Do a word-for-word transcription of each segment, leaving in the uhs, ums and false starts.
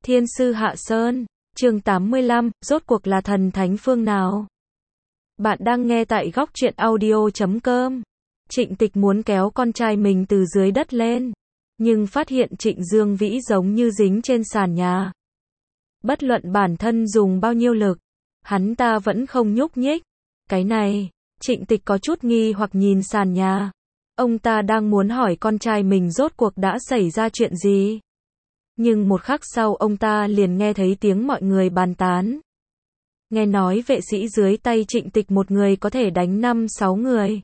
Thiên sư Hạ Sơn, chương tám mươi lăm, rốt cuộc là thần thánh phương nào? Bạn đang nghe tại góc truyện audio chấm com. Trịnh Tịch muốn kéo con trai mình từ dưới đất lên, nhưng phát hiện Trịnh Dương Vĩ giống như dính trên sàn nhà. Bất luận bản thân dùng bao nhiêu lực, hắn ta vẫn không nhúc nhích. Cái này, Trịnh Tịch có chút nghi hoặc nhìn sàn nhà. Ông ta đang muốn hỏi con trai mình rốt cuộc đã xảy ra chuyện gì. Nhưng một khắc sau ông ta liền nghe thấy tiếng mọi người bàn tán. Nghe nói vệ sĩ dưới tay Trịnh Tịch một người có thể đánh năm sáu người.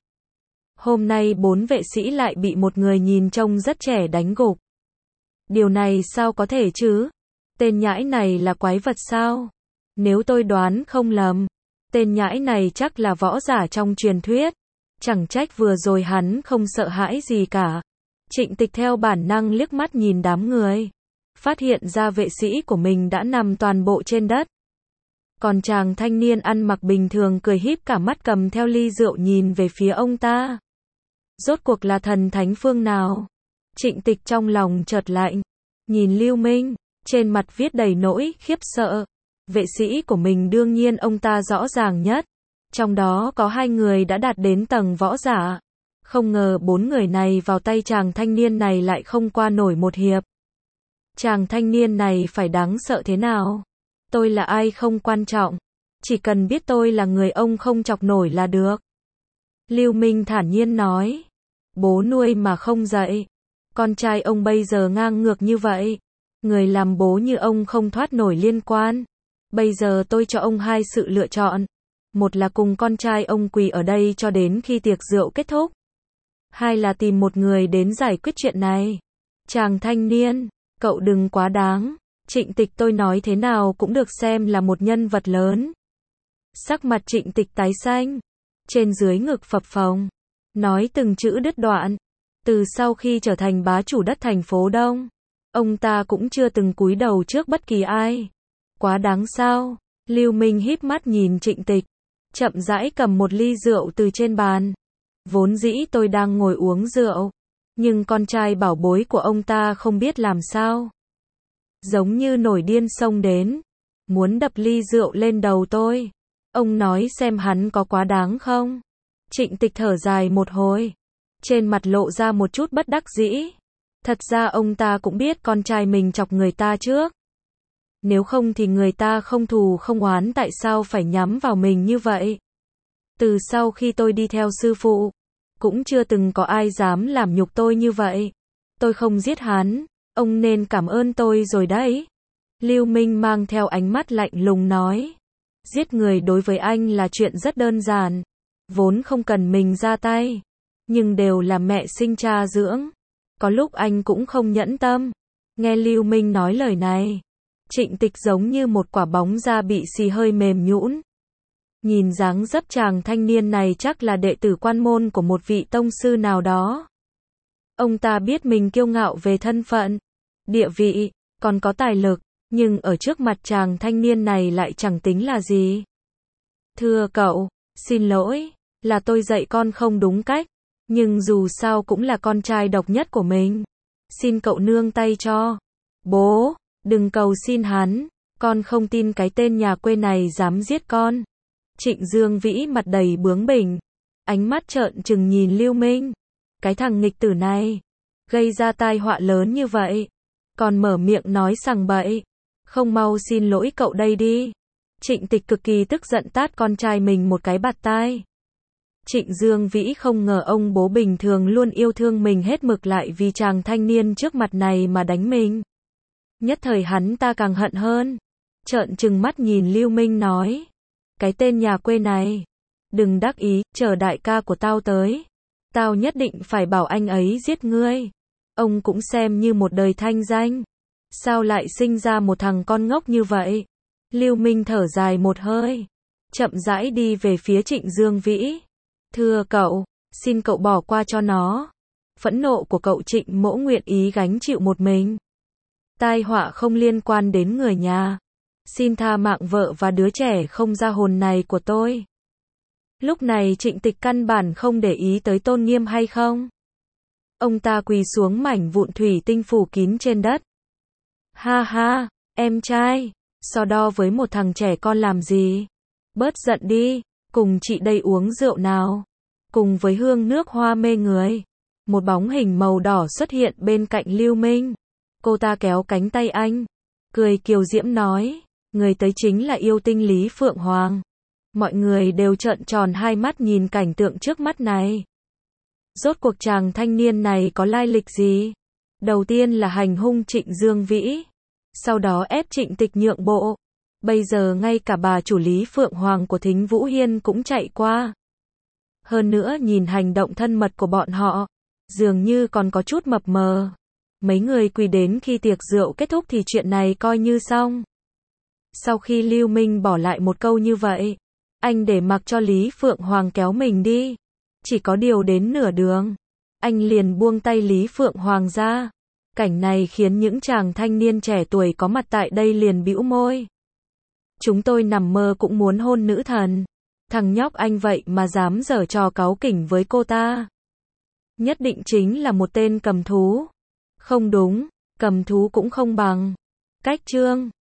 Hôm nay bốn vệ sĩ lại bị một người nhìn trông rất trẻ đánh gục. Điều này sao có thể chứ? Tên nhãi này là quái vật sao? Nếu tôi đoán không lầm, tên nhãi này chắc là võ giả trong truyền thuyết. Chẳng trách vừa rồi hắn không sợ hãi gì cả. Trịnh Tịch theo bản năng liếc mắt nhìn đám người, phát hiện ra vệ sĩ của mình đã nằm toàn bộ trên đất. Còn chàng thanh niên ăn mặc bình thường cười híp cả mắt cầm theo ly rượu nhìn về phía ông ta. Rốt cuộc là thần thánh phương nào? Trịnh Tịch trong lòng chợt lạnh, nhìn Lưu Minh, trên mặt viết đầy nỗi khiếp sợ. Vệ sĩ của mình đương nhiên ông ta rõ ràng nhất. Trong đó có hai người đã đạt đến tầng võ giả. Không ngờ bốn người này vào tay chàng thanh niên này lại không qua nổi một hiệp. Chàng thanh niên này phải đáng sợ thế nào? Tôi là ai không quan trọng. Chỉ cần biết tôi là người ông không chọc nổi là được. Lưu Minh thản nhiên nói. Bố nuôi mà không dạy. Con trai ông bây giờ ngang ngược như vậy. Người làm bố như ông không thoát nổi liên quan. Bây giờ tôi cho ông hai sự lựa chọn. Một là cùng con trai ông quỳ ở đây cho đến khi tiệc rượu kết thúc. Hai là tìm một người đến giải quyết chuyện này. Chàng thanh niên, cậu đừng quá đáng. Trịnh Tịch tôi nói thế nào cũng được xem là một nhân vật lớn. Sắc mặt Trịnh Tịch tái xanh, trên dưới ngực phập phồng, nói từng chữ đứt đoạn. Từ sau khi trở thành bá chủ đất thành phố Đông, ông ta cũng chưa từng cúi đầu trước bất kỳ ai. Quá đáng sao? Lưu Minh híp mắt nhìn Trịnh Tịch, chậm rãi cầm một ly rượu từ trên bàn. Vốn dĩ tôi đang ngồi uống rượu, nhưng con trai bảo bối của ông ta không biết làm sao. Giống như nổi điên xông đến, muốn đập ly rượu lên đầu tôi. Ông nói xem hắn có quá đáng không? Trịnh Tịch thở dài một hồi, trên mặt lộ ra một chút bất đắc dĩ. Thật ra ông ta cũng biết con trai mình chọc người ta trước. Nếu không thì người ta không thù không oán tại sao phải nhắm vào mình như vậy. Từ sau khi tôi đi theo sư phụ, cũng chưa từng có ai dám làm nhục tôi như vậy. Tôi không giết hắn, ông nên cảm ơn tôi rồi đấy. Lưu Minh mang theo ánh mắt lạnh lùng nói. Giết người đối với anh là chuyện rất đơn giản, vốn không cần mình ra tay. Nhưng đều là mẹ sinh cha dưỡng, có lúc anh cũng không nhẫn tâm. Nghe Lưu Minh nói lời này, Trịnh Tịch giống như một quả bóng da bị xì hơi mềm nhũn. Nhìn dáng dấp chàng thanh niên này chắc là đệ tử quan môn của một vị tông sư nào đó. Ông ta biết mình kiêu ngạo về thân phận, địa vị, còn có tài lực, nhưng ở trước mặt chàng thanh niên này lại chẳng tính là gì. Thưa cậu, xin lỗi, là tôi dạy con không đúng cách, nhưng dù sao cũng là con trai độc nhất của mình. Xin cậu nương tay cho. Bố, đừng cầu xin hắn, con không tin cái tên nhà quê này dám giết con. Trịnh Dương Vĩ mặt đầy bướng bỉnh, ánh mắt trợn trừng nhìn Lưu Minh. Cái thằng nghịch tử này, gây ra tai họa lớn như vậy, còn mở miệng nói sằng bậy, không mau xin lỗi cậu đây đi. Trịnh Tịch cực kỳ tức giận tát con trai mình một cái bạt tai. Trịnh Dương Vĩ không ngờ ông bố bình thường luôn yêu thương mình hết mực lại vì chàng thanh niên trước mặt này mà đánh mình. Nhất thời hắn ta càng hận hơn, trợn trừng mắt nhìn Lưu Minh nói. Cái tên nhà quê này, đừng đắc ý, chờ đại ca của tao tới. Tao nhất định phải bảo anh ấy giết ngươi. Ông cũng xem như một đời thanh danh. Sao lại sinh ra một thằng con ngốc như vậy? Lưu Minh thở dài một hơi, chậm rãi đi về phía Trịnh Dương Vĩ. Thưa cậu, xin cậu bỏ qua cho nó. Phẫn nộ của cậu Trịnh Mỗ nguyện ý gánh chịu một mình. Tai họa không liên quan đến người nhà. Xin tha mạng vợ và đứa trẻ không ra hồn này của tôi. Lúc này Trịnh Tịch căn bản không để ý tới tôn nghiêm hay không. Ông ta quỳ xuống mảnh vụn thủy tinh phủ kín trên đất. Ha ha, Em trai, so đo với một thằng trẻ con làm gì? Bớt giận đi, cùng chị đây uống rượu nào. Cùng với hương nước hoa mê người, một bóng hình màu đỏ xuất hiện bên cạnh Lưu Minh. Cô ta kéo cánh tay anh, cười kiều diễm nói, người tới chính là yêu tinh Lý Phượng Hoàng. Mọi người đều trợn tròn hai mắt nhìn cảnh tượng trước mắt này. Rốt cuộc chàng thanh niên này có lai lịch gì? Đầu tiên là hành hung Trịnh Dương Vĩ, sau đó ép Trịnh Tịch nhượng bộ. Bây giờ ngay cả bà chủ Lý Phượng Hoàng của Thính Vũ Hiên cũng chạy qua. Hơn nữa nhìn hành động thân mật của bọn họ, dường như còn có chút mập mờ. Mấy người quỳ đến khi tiệc rượu kết thúc thì chuyện này coi như xong. Sau khi Lưu Minh bỏ lại một câu như vậy, anh để mặc cho Lý Phượng Hoàng kéo mình đi. Chỉ có điều đến nửa đường, anh liền buông tay Lý Phượng Hoàng ra. Cảnh này khiến những chàng thanh niên trẻ tuổi có mặt tại đây liền bĩu môi. Chúng tôi nằm mơ cũng muốn hôn nữ thần. Thằng nhóc anh vậy mà dám giở trò cáu kỉnh với cô ta. Nhất định chính là một tên cầm thú. Không đúng, cầm thú cũng không bằng. Cách Trương